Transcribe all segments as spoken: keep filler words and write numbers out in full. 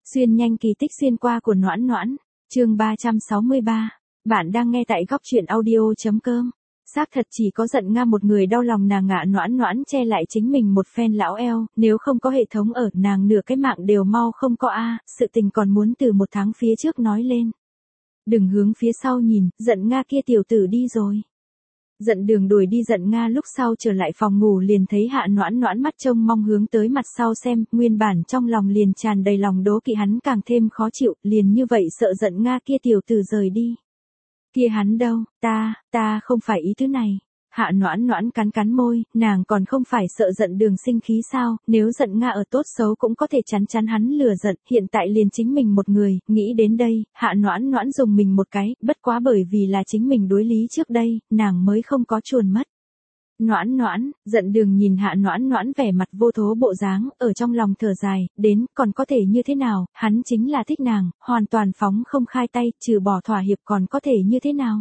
Xuyên nhanh kỳ tích xuyên qua của Noãn Noãn, chương ba trăm sáu mươi ba. Bạn đang nghe tại góc truyện audio chấm com. Xác thật chỉ có giận Nga một người đau lòng nàng ngạ Noãn Noãn che lại chính mình một phen lão eo, nếu không có hệ thống ở, nàng nửa cái mạng đều mau không có a, sự tình còn muốn từ một tháng phía trước nói lên. Đừng hướng phía sau nhìn, giận Nga kia tiểu tử đi rồi. Giận Đường đuổi đi giận Nga lúc sau trở lại phòng ngủ liền thấy Hạ Noãn Noãn mắt trông mong hướng tới mặt sau xem, nguyên bản trong lòng liền tràn đầy lòng đố kỵ hắn càng thêm khó chịu, liền như vậy sợ giận Nga kia tiểu tử rời đi. Kia hắn đâu, ta, ta không phải ý thứ này. Hạ Noãn Noãn cắn cắn môi, nàng còn không phải sợ Giận Đường sinh khí sao, nếu giận Nga ở tốt xấu cũng có thể chắn chắn hắn lừa giận, hiện tại liền chính mình một người, nghĩ đến đây, Hạ Noãn Noãn dùng mình một cái, bất quá bởi vì là chính mình đối lý trước đây, nàng mới không có chuồn mất. Noãn Noãn, Giận Đường nhìn Hạ Noãn Noãn vẻ mặt vô thố bộ dáng, ở trong lòng thở dài, đến, còn có thể như thế nào, hắn chính là thích nàng, hoàn toàn phóng không khai tay, trừ bỏ thỏa hiệp còn có thể như thế nào.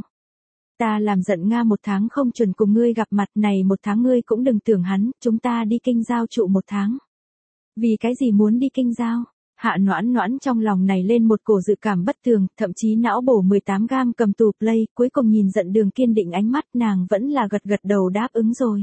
Ta làm giận Nga một tháng không chuẩn cùng ngươi gặp mặt này một tháng ngươi cũng đừng tưởng hắn, chúng ta đi kinh giao trụ một tháng. Vì cái gì muốn đi kinh giao? Hạ Noãn Noãn trong lòng này lên một cổ dự cảm bất tường, thậm chí não bổ mười tám gam cầm tù play, cuối cùng nhìn Giận Đường kiên định ánh mắt nàng vẫn là gật gật đầu đáp ứng rồi.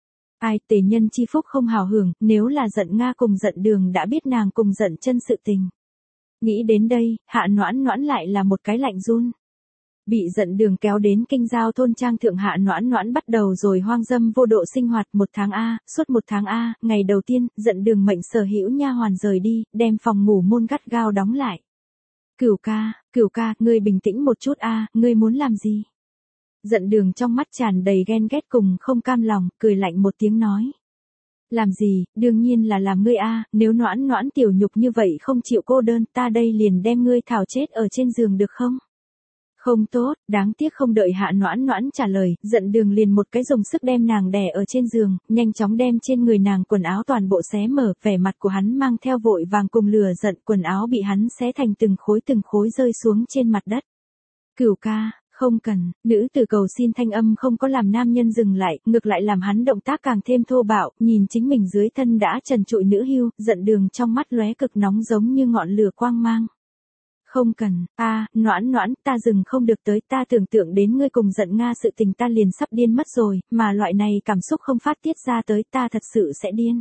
Ai tề nhân chi phúc không hào hưởng, nếu là giận Nga cùng Giận Đường đã biết nàng cùng giận chân sự tình. Nghĩ đến đây, Hạ Noãn Noãn lại là một cái lạnh run. Bị Giận Đường kéo đến kinh giao thôn trang thượng Hạ Noãn Noãn bắt đầu rồi hoang dâm vô độ sinh hoạt một tháng A, suốt một tháng A, ngày đầu tiên, Giận Đường mệnh sở hữu nha hoàn rời đi, đem phòng ngủ môn gắt gao đóng lại. Cửu ca, Cửu ca, ngươi bình tĩnh một chút A, ngươi muốn làm gì? Giận Đường trong mắt tràn đầy ghen ghét cùng không cam lòng, cười lạnh một tiếng nói. Làm gì, đương nhiên là làm ngươi A, nếu Noãn Noãn tiểu nhục như vậy không chịu cô đơn, ta đây liền đem ngươi thảo chết ở trên giường được không? Không tốt, đáng tiếc không đợi Hạ Noãn Noãn trả lời, Giận Đường liền một cái dùng sức đem nàng đè ở trên giường, nhanh chóng đem trên người nàng quần áo toàn bộ xé mở, vẻ mặt của hắn mang theo vội vàng cùng lửa giận, quần áo bị hắn xé thành từng khối từng khối rơi xuống trên mặt đất. Cửu ca, không cần, nữ tử cầu xin thanh âm không có làm nam nhân dừng lại, ngược lại làm hắn động tác càng thêm thô bạo, nhìn chính mình dưới thân đã trần trụi nữ hưu, Giận Đường trong mắt lóe cực nóng giống như ngọn lửa quang mang. Không cần, a, Noãn Noãn, ta dừng không được tới, ta tưởng tượng đến ngươi cùng giận Nga sự tình ta liền sắp điên mất rồi, mà loại này cảm xúc không phát tiết ra tới ta thật sự sẽ điên.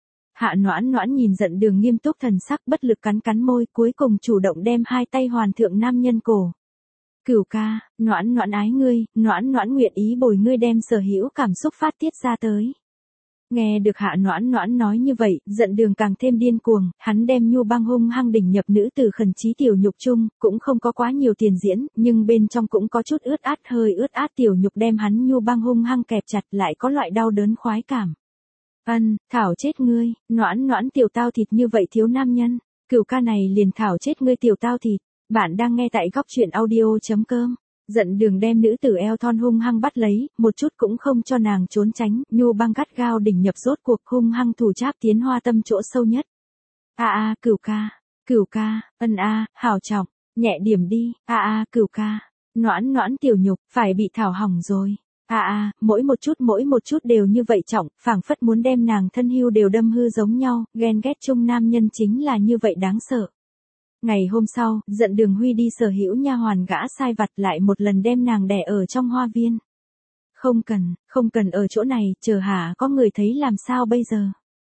Hạ Noãn Noãn nhìn Giận Đường nghiêm túc thần sắc bất lực cắn cắn môi, cuối cùng chủ động đem hai tay hoàn thượng nam nhân cổ. Cửu ca, Noãn Noãn ái ngươi, Noãn Noãn nguyện ý bồi ngươi đem sở hữu cảm xúc phát tiết ra tới. Nghe được Hạ Noãn Noãn nói như vậy, Giận Đường càng thêm điên cuồng, hắn đem nhu băng hung hăng đỉnh nhập nữ tử khẩn trí tiểu nhục chung, cũng không có quá nhiều tiền diễn, nhưng bên trong cũng có chút ướt át hơi ướt át tiểu nhục đem hắn nhu băng hung hăng kẹp chặt lại có loại đau đớn khoái cảm. Ân, thảo chết ngươi, Noãn Noãn tiểu tao thịt như vậy thiếu nam nhân, Cửu ca này liền thảo chết ngươi tiểu tao thịt, bạn đang nghe tại góc truyện audio chấm com. Giận Đường đem nữ tử eo thon hung hăng bắt lấy, một chút cũng không cho nàng trốn tránh, nhu băng gắt gao đỉnh nhập rốt cuộc hung hăng thủ cháp tiến hoa tâm chỗ sâu nhất. A a, Cửu ca, Cửu ca, ân a, hảo trọng, nhẹ điểm đi, a a, Cửu ca, Noãn Noãn tiểu nhục, phải bị thảo hỏng rồi. A a, mỗi một chút mỗi một chút đều như vậy trọng, phảng phất muốn đem nàng thân hưu đều đâm hư giống nhau, ghen ghét chung nam nhân chính là như vậy đáng sợ. Ngày hôm sau, Giận Đường huy đi sở hữu nha hoàn gã sai vặt lại một lần đem nàng đè ở trong hoa viên. Không cần, không cần ở chỗ này, chờ hả có người thấy làm sao bây giờ.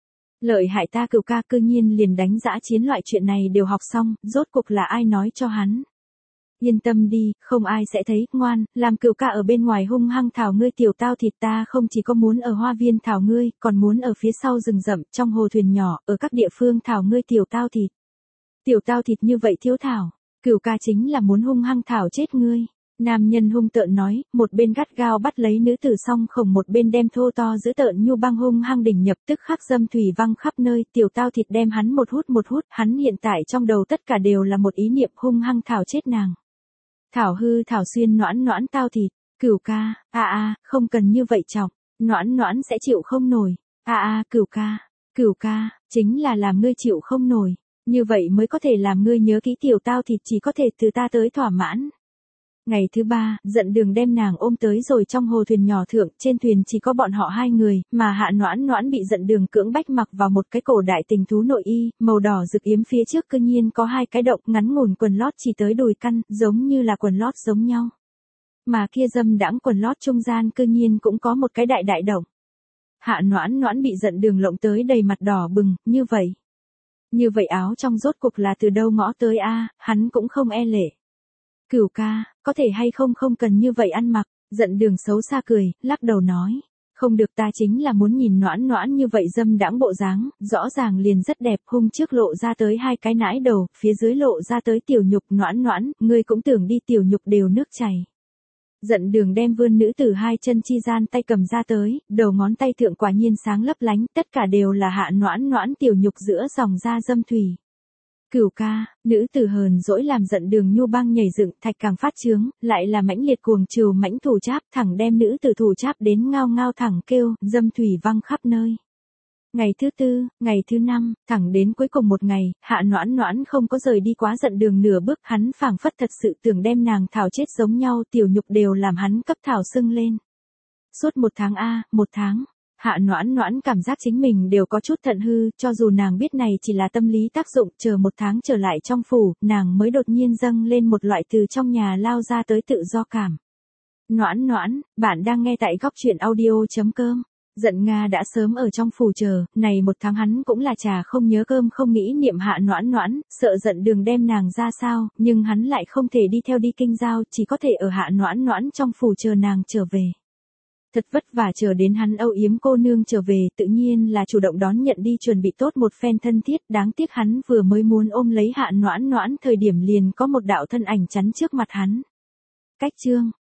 Lợi hại ta Cửu ca cư nhiên liền đánh dã chiến loại chuyện này đều học xong, rốt cuộc là ai nói cho hắn. Yên tâm đi, không ai sẽ thấy, ngoan, làm Cửu ca ở bên ngoài hung hăng thảo ngươi tiểu tao thịt ta không chỉ có muốn ở hoa viên thảo ngươi, còn muốn ở phía sau rừng rậm, trong hồ thuyền nhỏ, ở các địa phương thảo ngươi tiểu tao thịt. Tiểu tao thịt như vậy thiếu thảo, Cửu ca chính là muốn hung hăng thảo chết ngươi. Nam nhân hung tợn nói, một bên gắt gao bắt lấy nữ tử song khổng một bên đem thô to giữ tợn nhu băng hung hăng đỉnh nhập tức khắc dâm thủy văng khắp nơi, tiểu tao thịt đem hắn một hút một hút, hắn hiện tại trong đầu tất cả đều là một ý niệm hung hăng thảo chết nàng. Thảo hư thảo xuyên Noãn Noãn tao thịt, Cửu ca, a a, không cần như vậy chọc, Noãn Noãn sẽ chịu không nổi, a a, Cửu ca, Cửu ca, chính là làm ngươi chịu không nổi. Như vậy mới có thể làm ngươi nhớ kỹ tiểu tao thịt chỉ có thể từ ta tới thỏa mãn. Ngày thứ ba, giận đường đem nàng ôm tới rồi trong hồ thuyền nhỏ thượng, trên thuyền chỉ có bọn họ hai người, mà Hạ Noãn Noãn bị giận đường cưỡng bách mặc vào một cái cổ đại tình thú nội y, màu đỏ rực yếm phía trước cư nhiên có hai cái động ngắn ngủn quần lót chỉ tới đùi căn, giống như là quần lót giống nhau. Mà kia dâm đãng quần lót trung gian cư nhiên cũng có một cái đại đại động. Hạ Noãn Noãn bị giận đường lộng tới đầy mặt đỏ bừng, như vậy. Như vậy áo trong rốt cuộc là từ đâu ngõ tới a, hắn cũng không e lệ. Cửu ca, có thể hay không không cần như vậy ăn mặc, giận đường xấu xa cười, lắc đầu nói. Không được, ta chính là muốn nhìn Noãn Noãn như vậy dâm đãng bộ dáng, rõ ràng liền rất đẹp, hung trước lộ ra tới hai cái nãi đầu, phía dưới lộ ra tới tiểu nhục. Noãn Noãn, ngươi cũng tưởng đi, tiểu nhục đều nước chảy. Giận đường đem vươn nữ tử hai chân chi gian tay cầm ra tới, đầu ngón tay thượng quả nhiên sáng lấp lánh, tất cả đều là Hạ Noãn Noãn tiểu nhục giữa dòng da dâm thủy. Cửu ca, nữ tử hờn dỗi làm giận đường nhu băng nhảy dựng, thạch càng phát trướng, lại là mãnh liệt cuồng trừu mãnh thủ cháp, thẳng đem nữ tử thủ cháp đến ngao ngao thẳng kêu, dâm thủy văng khắp nơi. Ngày thứ tư, ngày thứ năm, thẳng đến cuối cùng một ngày, Hạ Noãn Noãn không có rời đi quá giận đường nửa bước, hắn phảng phất thật sự tưởng đem nàng thảo chết giống nhau, tiểu nhục đều làm hắn cấp thảo sưng lên. Suốt một tháng a, một tháng. Hạ Noãn Noãn cảm giác chính mình đều có chút thận hư, cho dù nàng biết này chỉ là tâm lý tác dụng, chờ một tháng trở lại trong phủ, nàng mới đột nhiên dâng lên một loại từ trong nhà lao ra tới tự do cảm. Noãn Noãn, bạn đang nghe tại góc truyện audio.com. Giận Nga đã sớm ở trong phủ chờ, này một tháng hắn cũng là trà không nhớ cơm không nghĩ niệm Hạ Noãn Noãn, sợ giận đường đem nàng ra sao, nhưng hắn lại không thể đi theo đi kinh giao, chỉ có thể ở Hạ Noãn Noãn trong phủ chờ nàng trở về. Thật vất vả chờ đến hắn âu yếm cô nương trở về, tự nhiên là chủ động đón nhận đi chuẩn bị tốt một phen thân thiết, đáng tiếc hắn vừa mới muốn ôm lấy Hạ Noãn Noãn thời điểm liền có một đạo thân ảnh chắn trước mặt hắn. Cách chương